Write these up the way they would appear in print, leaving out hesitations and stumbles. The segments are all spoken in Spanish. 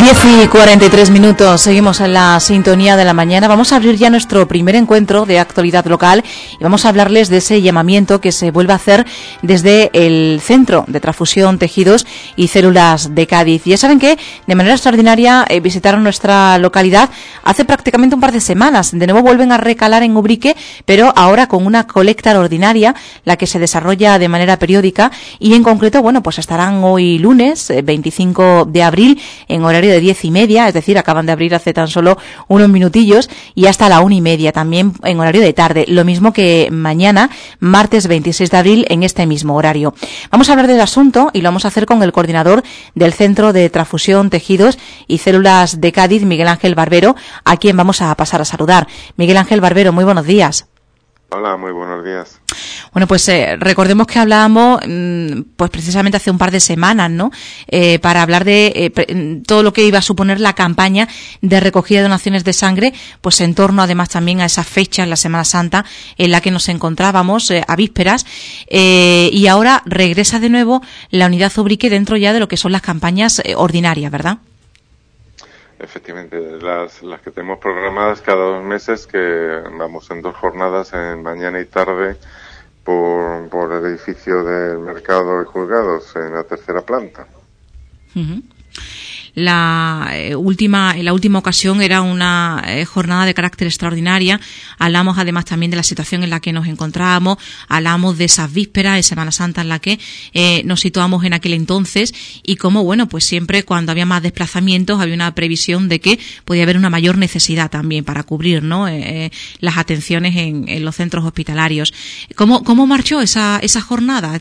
10:43, seguimos en la sintonía de la mañana. Vamos a abrir ya nuestro primer encuentro de actualidad local y vamos a hablarles de ese llamamiento que se vuelve a hacer desde el Centro de Transfusión, Tejidos y Células de Cádiz. Ya saben que de manera extraordinaria visitaron nuestra localidad hace prácticamente un par de semanas. De nuevo vuelven a recalar en Ubrique, pero ahora con una colecta ordinaria, la que se desarrolla de manera periódica y en concreto, bueno, pues estarán hoy lunes 25 de abril en horario de 10:30, es decir, acaban de abrir hace tan solo unos minutillos, y hasta la 1:30 también en horario de tarde, lo mismo que mañana, martes 26 de abril, en este mismo horario. Vamos a hablar del asunto y lo vamos a hacer con el coordinador del Centro de Transfusión, Tejidos y Células de Cádiz, Miguel Ángel Barbero, a quien vamos a pasar a saludar. Miguel Ángel Barbero, muy buenos días. Hola, muy buenos días. Bueno, pues recordemos que hablábamos pues precisamente hace un par de semanas, ¿no? Para hablar de todo lo que iba a suponer la campaña de recogida de donaciones de sangre, pues en torno además también a esa fecha, en la Semana Santa, en la que nos encontrábamos a vísperas, y ahora regresa de nuevo la unidad Ubrique dentro ya de lo que son las campañas ordinarias, ¿verdad? Efectivamente, las que tenemos programadas cada 2 meses, que vamos en 2 jornadas, en mañana y tarde, por el edificio del Mercado de Juzgados, en la 3ª planta. Uh-huh. En la última ocasión era una jornada de carácter extraordinaria. Hablamos además también de la situación en la que nos encontrábamos, hablamos de esas vísperas de Semana Santa en la que nos situamos en aquel entonces, y cómo, bueno, pues siempre cuando había más desplazamientos había una previsión de que podía haber una mayor necesidad también para cubrir, ¿no? Las atenciones en los centros hospitalarios. ¿Cómo marchó esa jornada?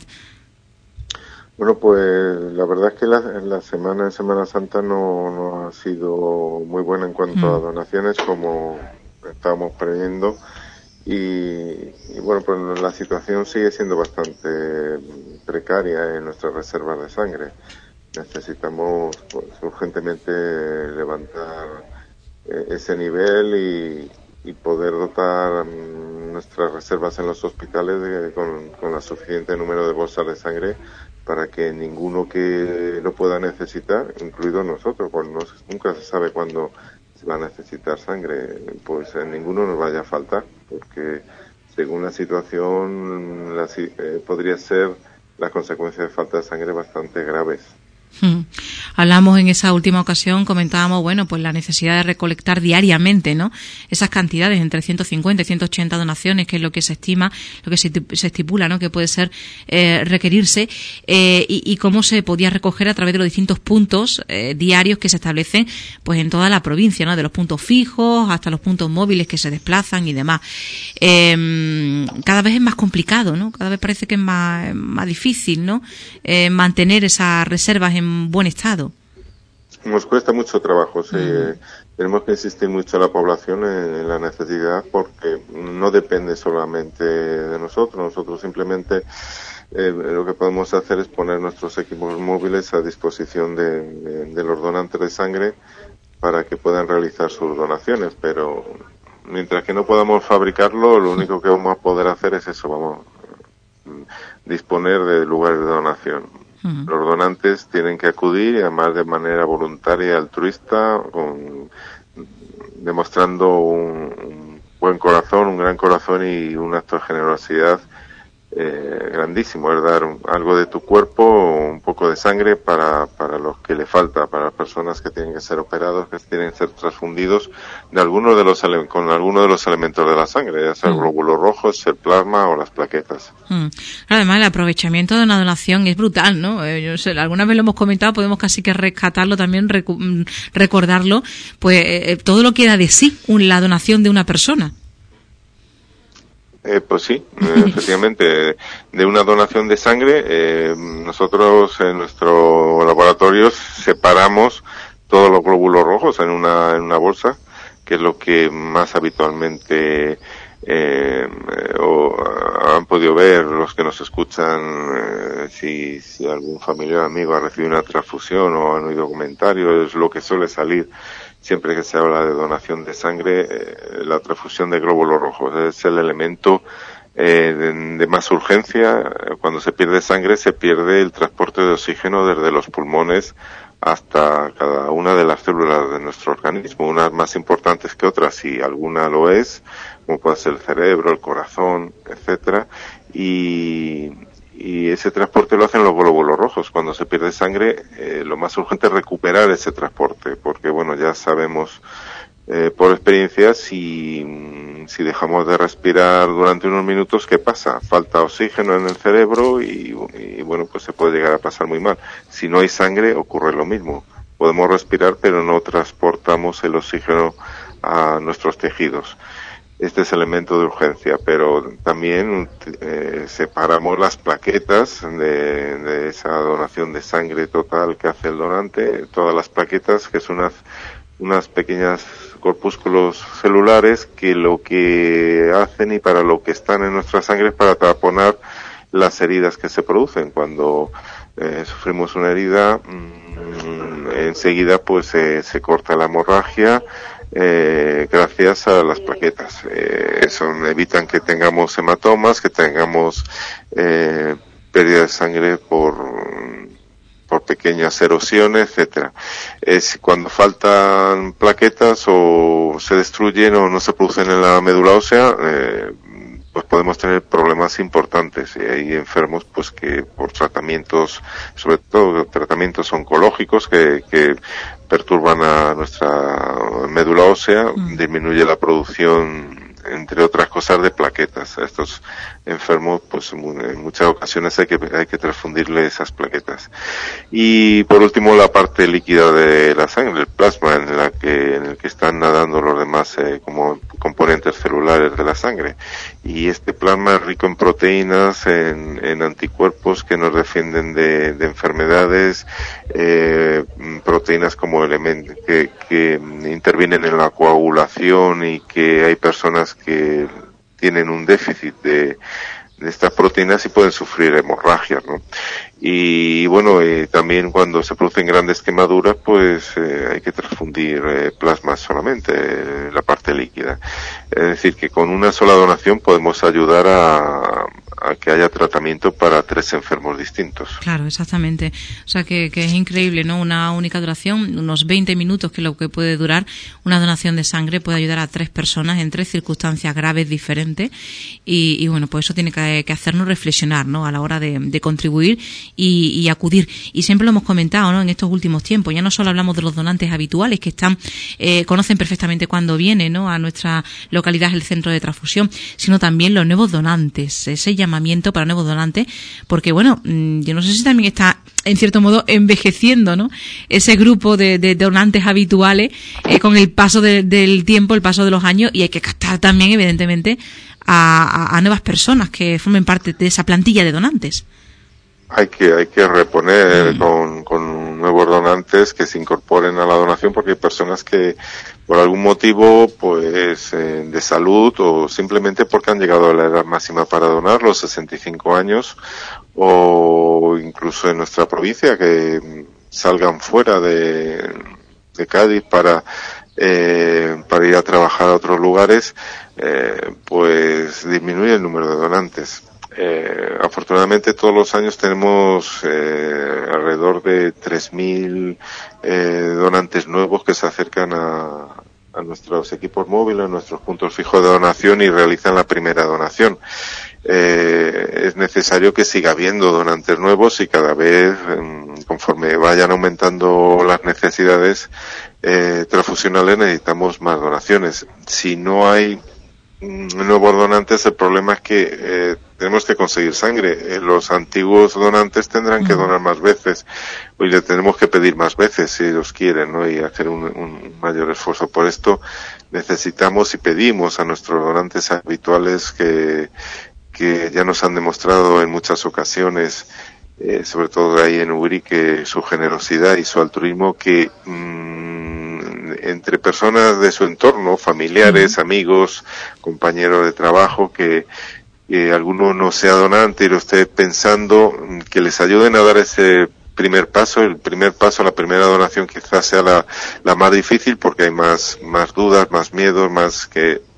Bueno, pues la verdad es que la Semana Santa no ha sido muy buena en cuanto a donaciones, como estábamos previendo, y bueno, pues la situación sigue siendo bastante precaria en nuestras reservas de sangre. Necesitamos pues urgentemente levantar ese nivel y poder dotar nuestras reservas en los hospitales con la suficiente número de bolsas de sangre para que ninguno que lo pueda necesitar, incluido nosotros, pues nunca se sabe cuándo se va a necesitar sangre, pues ninguno nos vaya a faltar, porque según la situación podría ser las consecuencias de falta de sangre bastante graves. Hablamos en esa última ocasión, comentábamos, bueno, pues la necesidad de recolectar diariamente, ¿no? Esas cantidades, entre 150 y 180 donaciones, que es lo que se estima, lo que se estipula, ¿no? Que puede ser requerirse, y cómo se podía recoger a través de los distintos puntos diarios que se establecen, pues en toda la provincia, ¿no? De los puntos fijos hasta los puntos móviles que se desplazan y demás. Cada vez es más complicado, ¿no? Cada vez parece que es más difícil, ¿no? Mantener esas reservas en buen estado. Nos cuesta mucho trabajo, sí. Tenemos que insistir mucho a la población en la necesidad, porque no depende solamente de nosotros. Nosotros simplemente lo que podemos hacer es poner nuestros equipos móviles a disposición de los donantes de sangre para que puedan realizar sus donaciones, pero mientras que no podamos fabricarlo, lo único que vamos a poder hacer es eso, vamos a disponer de lugares de donación. Los donantes tienen que acudir, y además de manera voluntaria y altruista, demostrando un buen corazón, un gran corazón y un acto de generosidad grandísimo. Es dar algo de tu cuerpo, un poco de sangre para los que le falta, para las personas que tienen que ser operados, que tienen que ser transfundidos con alguno de los elementos de la sangre, ya sea el glóbulo rojo, el plasma o las plaquetas. Además, el aprovechamiento de una donación es brutal, ¿no? Yo no sé, alguna vez lo hemos comentado, podemos casi que rescatarlo también, recordarlo, pues todo lo que da de sí la donación de una persona. Pues sí, efectivamente, de una donación de sangre, nosotros en nuestro laboratorio separamos todos los glóbulos rojos en una bolsa, que es lo que más habitualmente han podido ver los que nos escuchan, si algún familiar o amigo ha recibido una transfusión o han oído comentarios, es lo que suele salir siempre que se habla de donación de sangre, la transfusión de glóbulos rojos. Es el elemento de más urgencia. Cuando se pierde sangre, se pierde el transporte de oxígeno desde los pulmones hasta cada una de las células de nuestro organismo, unas más importantes que otras, y alguna lo es, como puede ser el cerebro, el corazón, etcétera, y ese transporte lo hacen los glóbulos rojos. Cuando se pierde sangre, lo más urgente es recuperar ese transporte, porque bueno, ya sabemos por experiencia, si dejamos de respirar durante unos minutos, ¿qué pasa? Falta oxígeno en el cerebro y bueno, pues se puede llegar a pasar muy mal. Si no hay sangre, ocurre lo mismo. Podemos respirar, pero no transportamos el oxígeno a nuestros tejidos. Este es el elemento de urgencia, pero también separamos las plaquetas de esa donación de sangre total que hace el donante. Todas las plaquetas, que son unas pequeñas corpúsculos celulares que lo que hacen y para lo que están en nuestra sangre es para taponar las heridas que se producen. Cuando sufrimos una herida, enseguida pues se corta la hemorragia gracias a las plaquetas. Evitan que tengamos hematomas, que tengamos pérdida de sangre por pequeñas erosiones, etcétera. Cuando faltan plaquetas o se destruyen o no se producen en la médula ósea, pues podemos tener problemas importantes. Y hay enfermos pues que por tratamientos, sobre todo tratamientos oncológicos que perturban a nuestra médula ósea, disminuye la producción, entre otras cosas, de plaquetas. A estos enfermos, pues en muchas ocasiones hay que transfundirle esas plaquetas. Y por último, la parte líquida de la sangre, el plasma, en el que están nadando los demás como componentes celulares de la sangre. Y este plasma es rico en proteínas, en anticuerpos que nos defienden de enfermedades, proteínas como elementos que intervienen en la coagulación, y que hay personas que tienen un déficit de estas proteínas y pueden sufrir hemorragias, ¿no? Y bueno, también cuando se producen grandes quemaduras, pues hay que transfundir plasma solamente, la parte líquida. Es decir, que con una sola donación podemos ayudar a que haya tratamiento para 3 enfermos distintos. Claro, exactamente. O sea que es increíble, ¿no? Una única duración, unos 20 minutos, que es lo que puede durar una donación de sangre, puede ayudar a 3 personas en 3 circunstancias graves diferentes, y bueno, pues eso tiene que hacernos reflexionar, ¿no? A la hora de contribuir y acudir. Y siempre lo hemos comentado, ¿no? En estos últimos tiempos, ya no solo hablamos de los donantes habituales que están, conocen perfectamente cuando viene, ¿no? A nuestra localidad el centro de transfusión, sino también los nuevos donantes, ese llamamiento para nuevos donantes, porque bueno, yo no sé si también está en cierto modo envejeciendo, ¿no? Ese grupo de donantes habituales con el paso del tiempo, el paso de los años, y hay que captar también, evidentemente, a nuevas personas que formen parte de esa plantilla de donantes. Hay que reponer con nuevos donantes que se incorporen a la donación, porque hay personas que por algún motivo, pues de salud, o simplemente porque han llegado a la edad máxima para donar, los 65 años, o incluso en nuestra provincia, que salgan fuera de Cádiz para ir a trabajar a otros lugares, pues disminuye el número de donantes. Afortunadamente todos los años tenemos alrededor de 3.000 donantes nuevos que se acercan a nuestros equipos móviles, a nuestros puntos fijos de donación, y realizan la primera donación. Es necesario que siga habiendo donantes nuevos, y cada vez, conforme vayan aumentando las necesidades transfusionales, necesitamos más donaciones. Si no hay nuevos donantes, el problema es que tenemos que conseguir sangre. Los antiguos donantes tendrán que donar más veces, y le tenemos que pedir más veces si ellos quieren, ¿no? Y hacer un mayor esfuerzo. Por esto necesitamos y pedimos a nuestros donantes habituales que ya nos han demostrado en muchas ocasiones, sobre todo ahí en Uri, que su generosidad y su altruismo, que entre personas de su entorno, familiares, amigos, compañeros de trabajo, que alguno no sea donante y lo esté pensando, que les ayuden a dar ese primer paso. El primer paso, la primera donación, quizás sea la más difícil, porque hay más dudas, más miedos, más que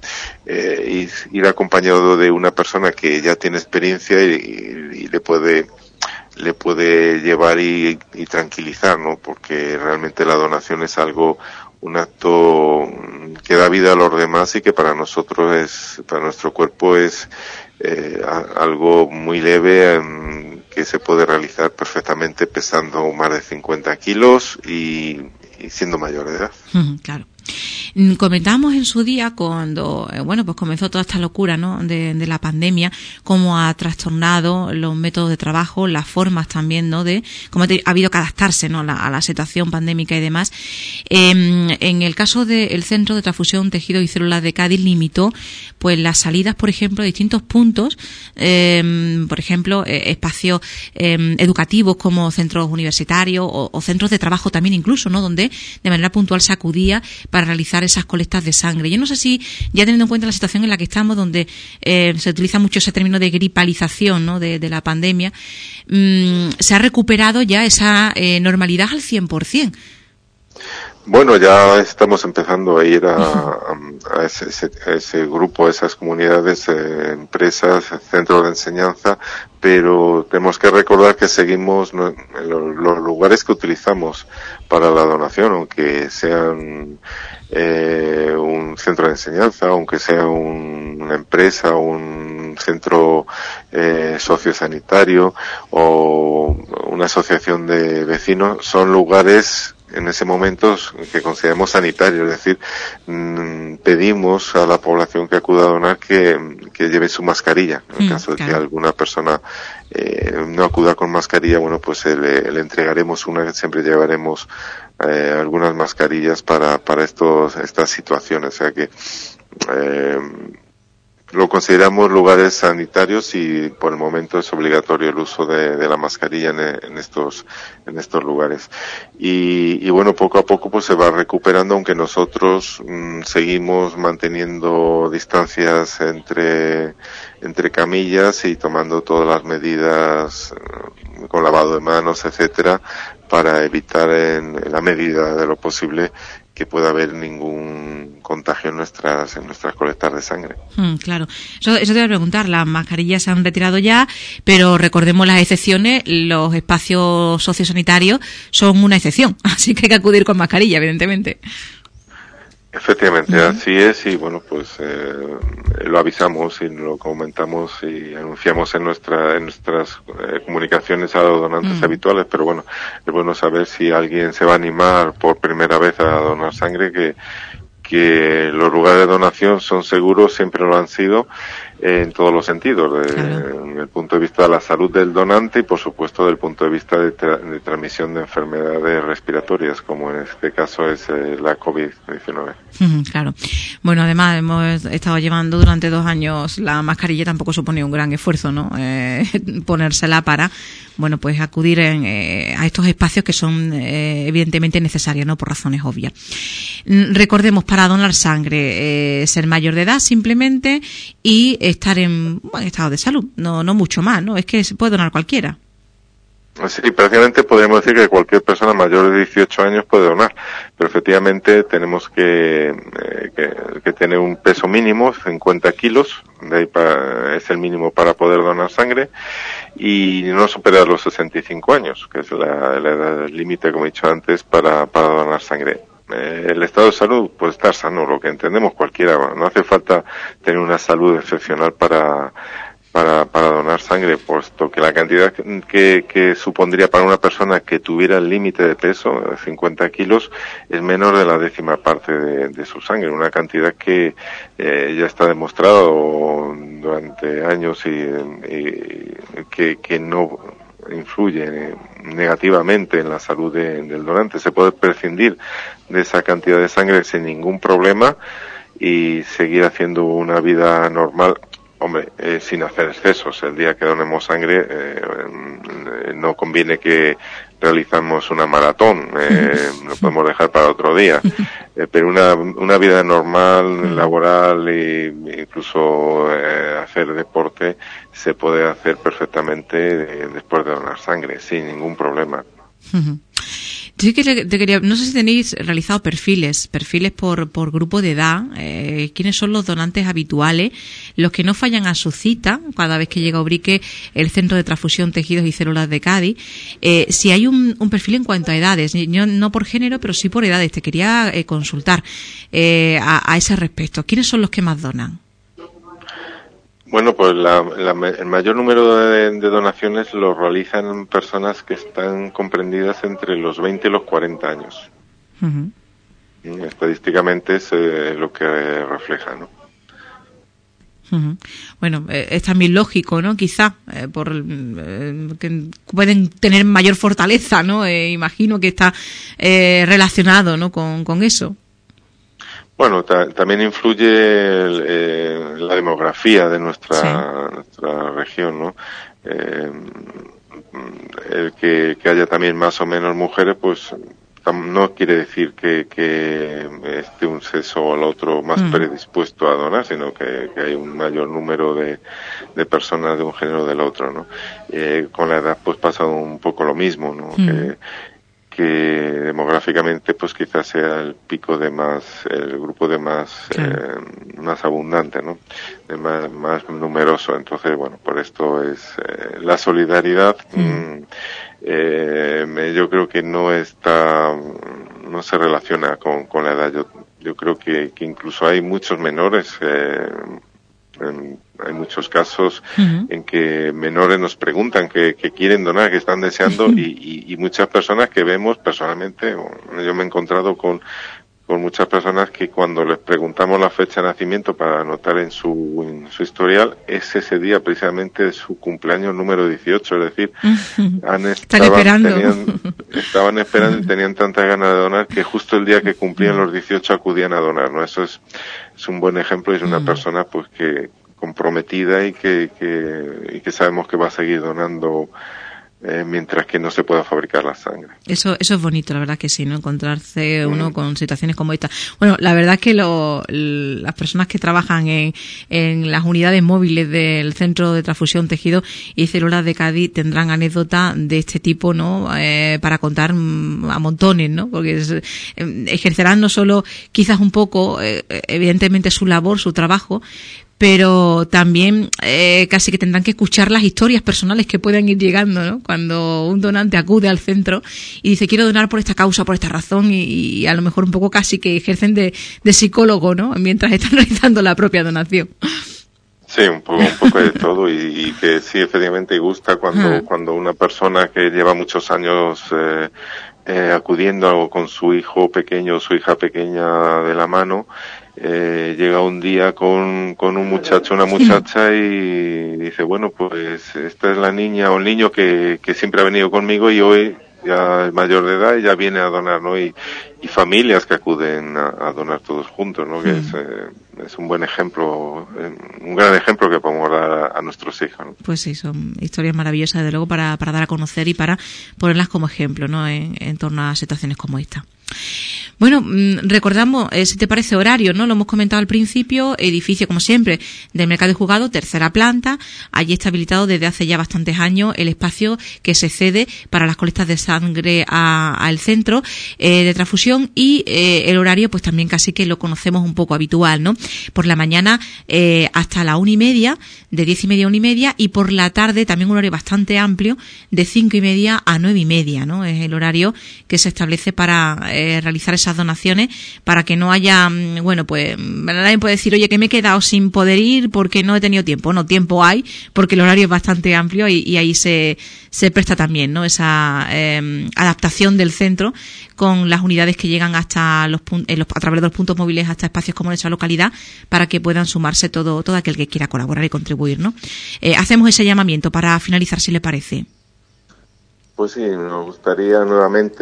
ir acompañado de una persona que ya tiene experiencia y le puede llevar y tranquilizar, ¿no? Porque realmente la donación es un acto que da vida a los demás y que para nosotros para nuestro cuerpo es algo muy leve, que se puede realizar perfectamente pesando más de 50 kilos y siendo mayor de edad. Claro. Comentábamos en su día cuando, pues comenzó toda esta locura, ¿no?, de la pandemia, cómo ha trastornado los métodos de trabajo, las formas también, ¿no?, de cómo ha habido que adaptarse, ¿no?, a la situación pandémica y demás. En el caso del Centro de Transfusión, Tejidos y Células de Cádiz limitó, pues, las salidas, por ejemplo, a distintos puntos, por ejemplo, espacios educativos como centros universitarios o centros de trabajo también incluso, ¿no?, donde de manera puntual se acudía para realizar esas colectas de sangre. Yo no sé si, ya teniendo en cuenta la situación en la que estamos, donde se utiliza mucho ese término de gripalización, ¿no?, de la pandemia, se ha recuperado ya esa normalidad al 100%. Bueno, ya estamos empezando a ir a ese grupo, a esas comunidades, empresas, centros de enseñanza, pero tenemos que recordar que seguimos en los lugares que utilizamos para la donación, aunque sean un centro de enseñanza, aunque sea una empresa, un centro sociosanitario o una asociación de vecinos, son lugares en ese momento que consideramos sanitarios, es decir, pedimos a la población que acuda a donar que lleve su mascarilla. En el caso de que alguna persona no acuda con mascarilla, bueno, pues le entregaremos siempre llevaremos algunas mascarillas para estas situaciones, o sea que lo consideramos lugares sanitarios y por el momento es obligatorio el uso de la mascarilla en estos lugares. Y bueno, poco a poco pues se va recuperando, aunque nosotros seguimos manteniendo distancias entre camillas y tomando todas las medidas con lavado de manos, etcétera, para evitar en la medida de lo posible que pueda haber ningún contagio en nuestras colectas de sangre. Claro. Eso te voy a preguntar. Las mascarillas se han retirado ya, pero recordemos las excepciones. Los espacios sociosanitarios son una excepción, así que hay que acudir con mascarilla, evidentemente. Efectivamente, así es, y bueno, pues lo avisamos y lo comentamos y anunciamos en nuestras comunicaciones a los donantes habituales, pero bueno, es bueno saber si alguien se va a animar por primera vez a donar sangre, que los lugares de donación son seguros, siempre lo han sido, en todos los sentidos, desde el punto de vista de la salud del donante y por supuesto del punto de vista de transmisión de enfermedades respiratorias, como en este caso es la COVID-19. Claro. Bueno, además hemos estado llevando durante 2 años la mascarilla, tampoco supone un gran esfuerzo, ¿no? Ponérsela para, bueno, pues acudir a estos espacios que son evidentemente necesarios, ¿no?, por razones obvias. Recordemos, para donar sangre, ser mayor de edad simplemente y estar en buen estado de salud, no mucho más, ¿no? Es que se puede donar cualquiera. Sí, prácticamente podríamos decir que cualquier persona mayor de 18 años puede donar, pero efectivamente tenemos que tener un peso mínimo, 50 kilos, de ahí es el mínimo para poder donar sangre, y no superar los 65 años, que es la edad límite, como he dicho antes, para donar sangre. El estado de salud, pues estar sano, lo que entendemos cualquiera, no hace falta tener una salud excepcional para donar sangre, puesto que la cantidad que supondría para una persona que tuviera el límite de peso, 50 kilos, es menor de la 10ª parte de su sangre, una cantidad que ya está demostrado durante años y que no influye negativamente en la salud del donante. Se puede prescindir de esa cantidad de sangre sin ningún problema y seguir haciendo una vida normal. Hombre, sin hacer excesos. El día que donemos sangre no conviene que realizamos una maratón, lo podemos dejar para otro día, pero una vida normal, laboral e incluso hacer deporte se puede hacer perfectamente después de donar sangre, sin ningún problema. Sí que te quería, no sé si tenéis realizado perfiles por grupo de edad, quiénes son los donantes habituales, los que no fallan a su cita cada vez que llega a Ubrique, el Centro de Transfusión, Tejidos y Células de Cádiz, si hay un perfil en cuanto a edades, no por género, pero sí por edades. Te quería consultar a ese respecto. ¿Quiénes son los que más donan? Bueno, pues el mayor número de donaciones lo realizan personas que están comprendidas entre los 20 y los 40 años. Uh-huh. Estadísticamente es lo que refleja, ¿no? Uh-huh. Bueno, es también lógico, ¿no? Quizá que pueden tener mayor fortaleza, ¿no? Imagino que está relacionado, ¿no? con eso. Bueno, también influye la demografía de nuestra región, ¿no? El que haya también más o menos mujeres, pues no quiere decir que esté un sexo o el otro más predispuesto a donar, sino que hay un mayor número de personas de un género o del otro, ¿no? Con la edad pues pasa un poco lo mismo, ¿no? Que demográficamente pues quizás sea el pico de el grupo de más abundante, ¿no? De más numeroso. Entonces, bueno, por esto es la solidaridad. Yo creo que no se relaciona con la edad. Yo creo que incluso hay muchos menores. Hay muchos casos en que menores nos preguntan que quieren donar, que están deseando, y muchas personas que vemos personalmente. Yo me he encontrado con muchas personas que cuando les preguntamos la fecha de nacimiento para anotar en su historial, es ese día precisamente de su cumpleaños número 18, es decir, estaban esperando y tenían tantas ganas de donar que justo el día que cumplían los 18 acudían a donar, ¿no? Eso es un buen ejemplo, es una persona pues que comprometida y que sabemos que va a seguir donando mientras que no se pueda fabricar la sangre. Eso es bonito, la verdad que sí, ¿no? Encontrarse uno con situaciones como esta. Bueno, la verdad es que las personas que trabajan en las unidades móviles del Centro de Transfusión, Tejidos y Células de Cádiz tendrán anécdotas de este tipo, ¿no? Para contar a montones, ¿no? Porque ejercerán no solo quizás un poco, evidentemente su labor, su trabajo, pero también casi que tendrán que escuchar las historias personales que puedan ir llegando, ¿no? Cuando un donante acude al centro y dice quiero donar por esta causa, por esta razón, y a lo mejor un poco casi que ejercen de psicólogo, ¿no? Mientras están realizando la propia donación. Sí, un poco de todo, y que sí, efectivamente gusta cuando una persona que lleva muchos años acudiendo con su hijo pequeño o su hija pequeña de la mano, llega un día con un muchacho, una muchacha, y dice, bueno, pues esta es la niña o el niño que siempre ha venido conmigo y hoy ya es mayor de edad y ya viene a donar, ¿no? Y familias que acuden a donar todos juntos, ¿no? Que es un buen ejemplo, un gran ejemplo que podemos dar a nuestros hijos, ¿no? Pues sí, son historias maravillosas, desde luego, para dar a conocer y para ponerlas como ejemplo, ¿no? En torno a situaciones como esta. Bueno, recordamos, si te parece, horario, ¿no? Lo hemos comentado al principio, edificio, como siempre, del Mercado de Juzgado, tercera planta. Allí está habilitado desde hace ya bastantes años el espacio que se cede para las colectas de sangre al centro de transfusión, y el horario, pues también casi que lo conocemos un poco habitual, ¿no? Por la mañana hasta la 1:30, de 10:30 a 1:30, y por la tarde también un horario bastante amplio, de 5:30 a 9:30, ¿no? Es el horario que se establece para realizar esas donaciones, para que no haya, bueno, pues nadie puede decir, oye, que me he quedado sin poder ir porque no he tenido tiempo. No, tiempo hay, porque el horario es bastante amplio, y ahí se presta también, ¿no? Esa adaptación del centro con las unidades que llegan hasta a través de los puntos móviles hasta espacios como nuestra localidad, para que puedan sumarse todo aquel que quiera colaborar y contribuir, ¿no? Hacemos ese llamamiento para finalizar, si le parece. Pues sí, nos gustaría nuevamente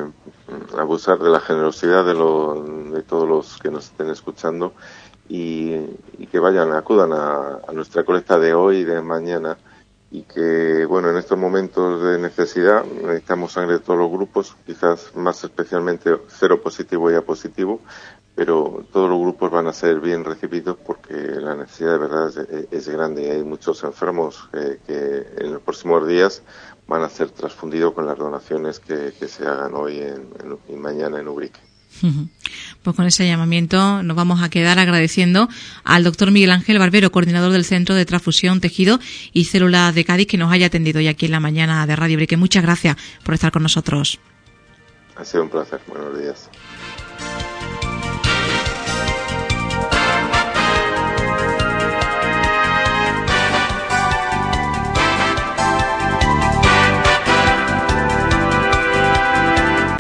abusar de la generosidad de todos los que nos estén escuchando, y que acudan a nuestra colecta de hoy y de mañana, y que, bueno, en estos momentos de necesidad necesitamos sangre de todos los grupos, quizás más especialmente cero positivo y A positivo, pero todos los grupos van a ser bien recibidos porque la necesidad de verdad es grande. Hay muchos enfermos que en los próximos días van a ser transfundidos con las donaciones que se hagan hoy y mañana en Ubrique. Pues con ese llamamiento nos vamos a quedar agradeciendo al doctor Miguel Ángel Barbero, coordinador del Centro de Transfusión, Tejido y Células de Cádiz, que nos haya atendido hoy aquí en la mañana de Radio Ubrique. Muchas gracias por estar con nosotros. Ha sido un placer. Buenos días.